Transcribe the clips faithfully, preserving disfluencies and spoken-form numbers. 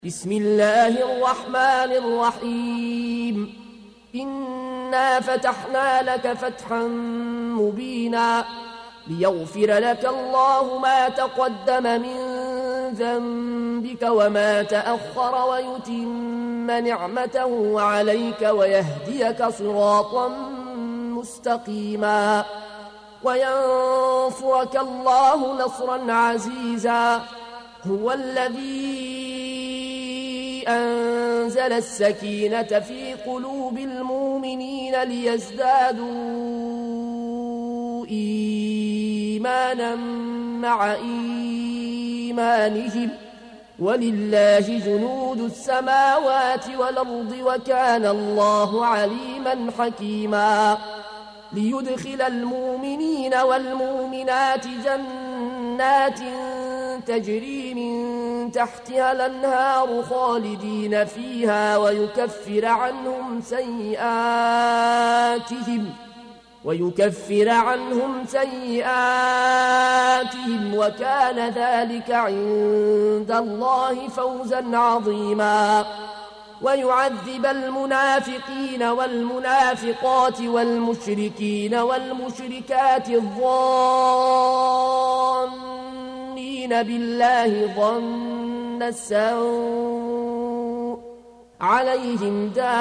بسم الله الرحمن الرحيم إنا فتحنا لك فتحا مبينا ليغفر لك الله ما تقدم من ذنبك وما تأخر ويتم نعمته عليك ويهديك صراطا مستقيما وينصرك الله نصرا عزيزا هو الذي أنزل السكينة في قلوب المؤمنين ليزدادوا إيمانا مع إيمانهم ولله جنود السماوات والأرض وكان الله عليما حكيما ليدخل المؤمنين والمؤمنات جنات تجري من تحتها الأنهار خالدين فيها ويكفر عنهم سيئاتهم ويكفر عنهم سيئاتهم وكان ذلك عند الله فوزا عظيما ويعذب المنافقين والمنافقات والمشركين والمشركات الظانين بالله ظن السوء عليهم دائرة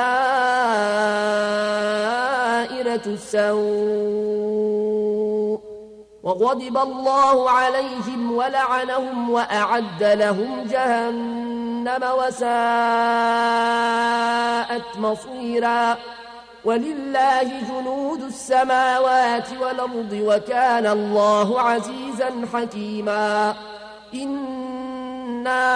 السوء وغضب الله عليهم ولعنهم وأعد لهم جهنم وساءت مصيرا ولله جنود السماوات والأرض وكان الله عزيزا حكيما إنا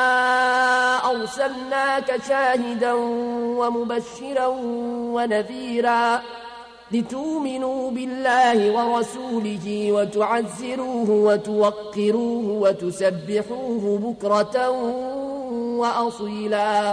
أرسلناك شاهدا ومبشرا ونذيرا لتؤمنوا بالله ورسوله وتعزروه وتوقروه وتسبحوه بكرة وأصيلا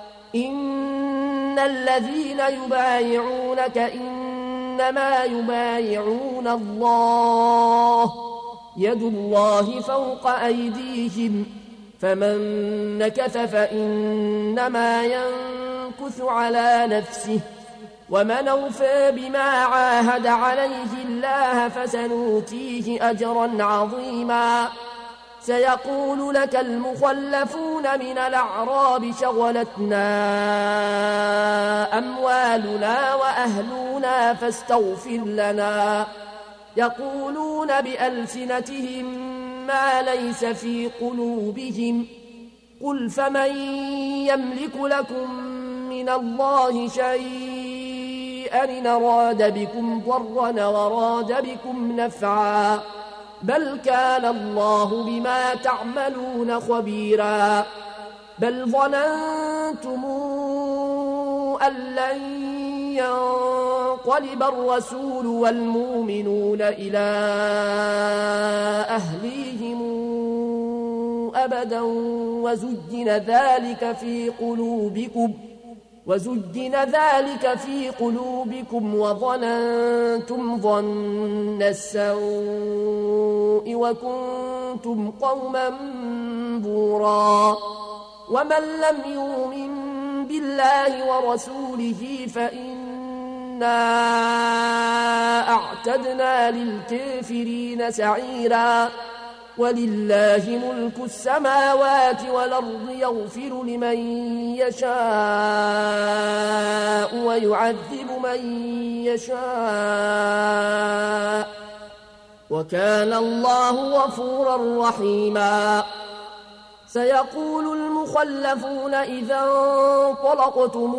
إن الذين يبايعونك إنما يبايعون الله يد الله فوق أيديهم فمن نكث فإنما ينكث على نفسه ومن أوفى بما عاهد عليه الله فسنؤتيه أجرا عظيما سيقول لك المخلفون من الأعراب شغلتنا أموالنا وأهلنا فاستغفر لنا يقولون بألسنتهم ما ليس في قلوبهم قل فمن يملك لكم من الله شيئا إن أراد بكم ضرا وراد بكم نفعا بل كان الله بما تعملون خبيرا بل ظننتم أن لن ينقلب الرسول والمؤمنون إلى أهليهم أبدا وزين ذلك في قلوبكم وزين ذلك في قلوبكم وظننتم ظن السوء وكنتم قوما بورا ومن لم يؤمن بالله ورسوله فإنا أعتدنا للكافرين سعيرا ولله ملك السماوات والأرض يغفر لمن يشاء ويعذب من يشاء وكان الله غفورا رحيما سيقول المخلفون إذا انطلقتم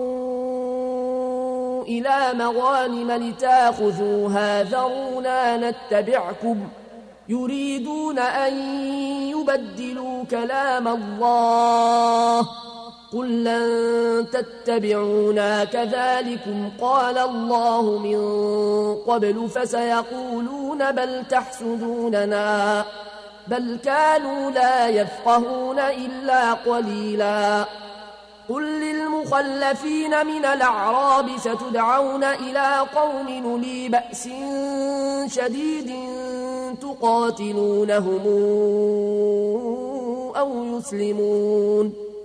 إلى مغانم لتاخذوها ذرونا نتبعكم يريدون أن يبدلوا كلام الله قل لن تتبعونا كذلكم قال الله من قبل فسيقولون بل تحسدوننا بل كانوا لا يفقهون إلا قليلا قل للمخلفين من الأعراب ستدعون إلى قوم أولي بأس شديد تقاتلونهم أو يسلمون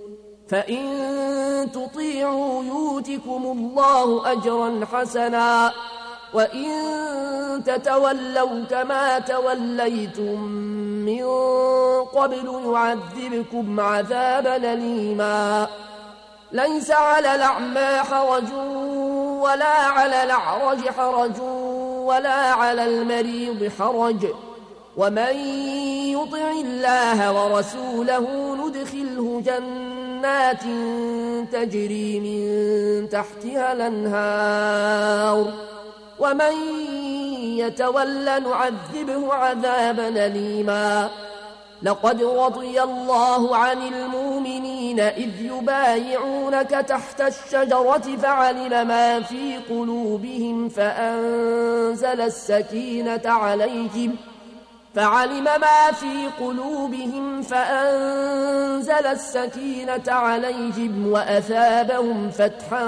فإن تطيعوا يؤتكم الله أجرا حسنا وإن تتولوا كما توليتم من قبل يعذبكم عذابا أليما ليس على الأعمى حرج ولا على الأعرج حرج ولا على المريض حرج ومن يطع الله ورسوله ندخله جنات تجري من تحتها الأنهار ومن يتولى نعذبه عذابا أليما لقد رضي الله عن المؤمنين إذ يبايعونك تحت الشجرة فعلم ما في قلوبهم فأنزل السكينة عليهم فعلم ما في قلوبهم فأنزل السكينة عليهم وأثابهم فتحا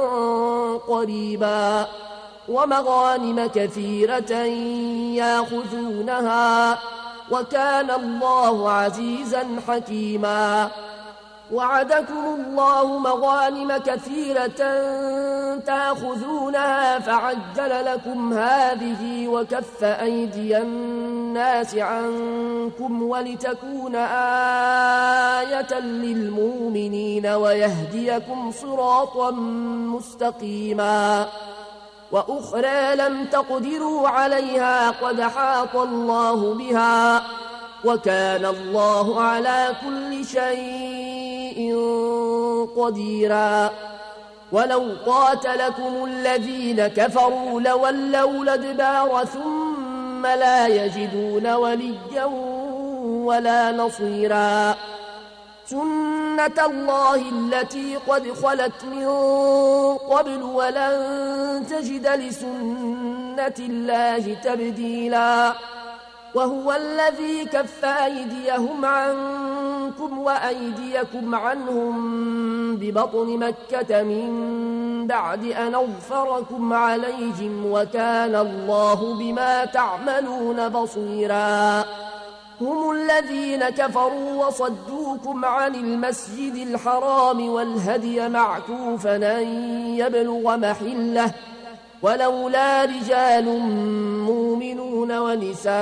قريبا ومغانم كثيرة يأخذونها وكان الله عزيزا حكيما وعدكم الله مغانم كثيرة تأخذونها فعجل لكم هذه وكف أيدي الناس عنكم ولتكون آية للمؤمنين ويهديكم صراطا مستقيما وأخرى لم تقدروا عليها قد حاط الله بها وكان الله على كل شيء قديرا ولو قاتلكم الذين كفروا لولوا الأدبار ثم لا يجدون وليا ولا نصيرا سنة الله التي قد خلت من قبل ولن تجد لسنة الله تبديلا وهو الذي كف أيديهم عنكم وأيديكم عنهم ببطن مكة من بعد أن أظفركم عليهم وكان الله بما تعملون بصيرا هم الذين كفروا وصدوكم عن المسجد الحرام والهدي معكوفا أن يبلغ محله ولولا رجال مؤمنون ونساء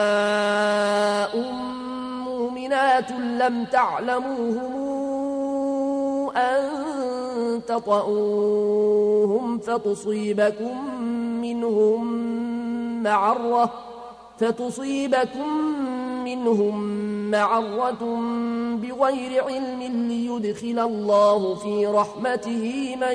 مؤمنات لم تعلموهم أن تطؤوهم فتصيبكم منهم معرة فتصيبكم منهم معرة بغير علم ليدخل الله في رحمته من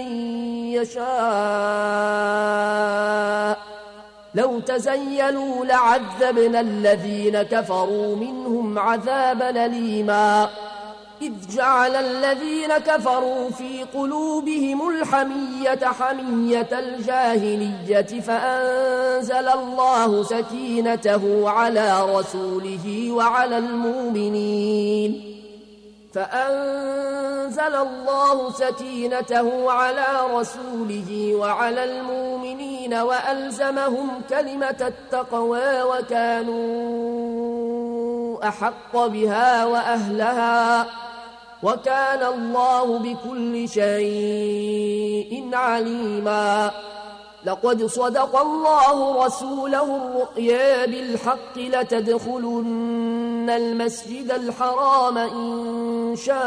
يشاء لو تزيلوا لعذبنا الذين كفروا منهم عذابا أليما إذ جعل الذين كفروا في قلوبهم الحمية حمية الجاهلية فأنزل الله سكينته على رسوله وعلى المؤمنين فأنزل الله سكينته على رسوله وعلى المؤمنين وألزمهم كلمة التقوى وكانوا أحق بها وأهلها وكان الله بكل شيء عليما لقد صدق الله رسوله الرؤيا بالحق لتدخلن المسجد الحرام إن شاء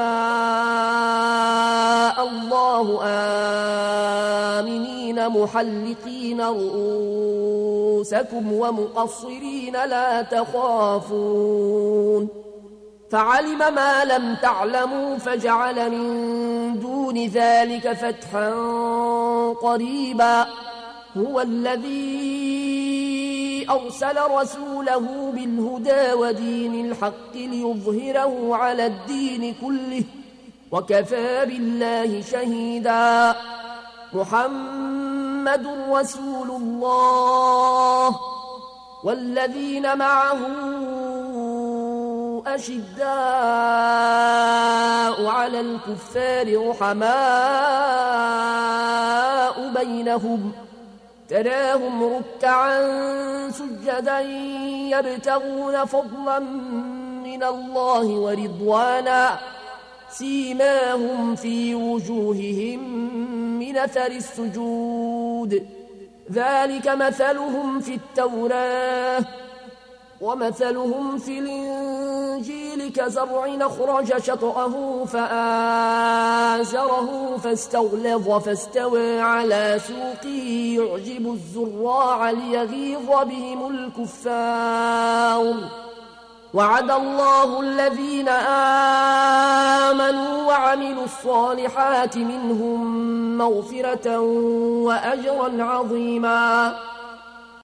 الله آمنين محلقين رؤوسكم ومقصرين لا تخافون فعلم ما لم تعلموا فجعل من دون ذلك فتحا قريبا هو الذي أرسل رسوله بالهدى ودين الحق ليظهره على الدين كله وكفى بالله شهيدا محمد رسول الله والذين معه أشداء على الكفار رحماء بينهم تراهم ركعا سجدا يبتغون فضلا من الله ورضوانا سيماهم في وجوههم من أثر السجود ذلك مثلهم في التوراة ومثلهم في الإنجيل كزرع أخرج شطأه فآزره فاستغلظ فاستوى على سوقه يعجب الزراع ليغيظ بهم الكفار وعد الله الذين آمنوا وعملوا الصالحات منهم مغفرة وأجرا عظيما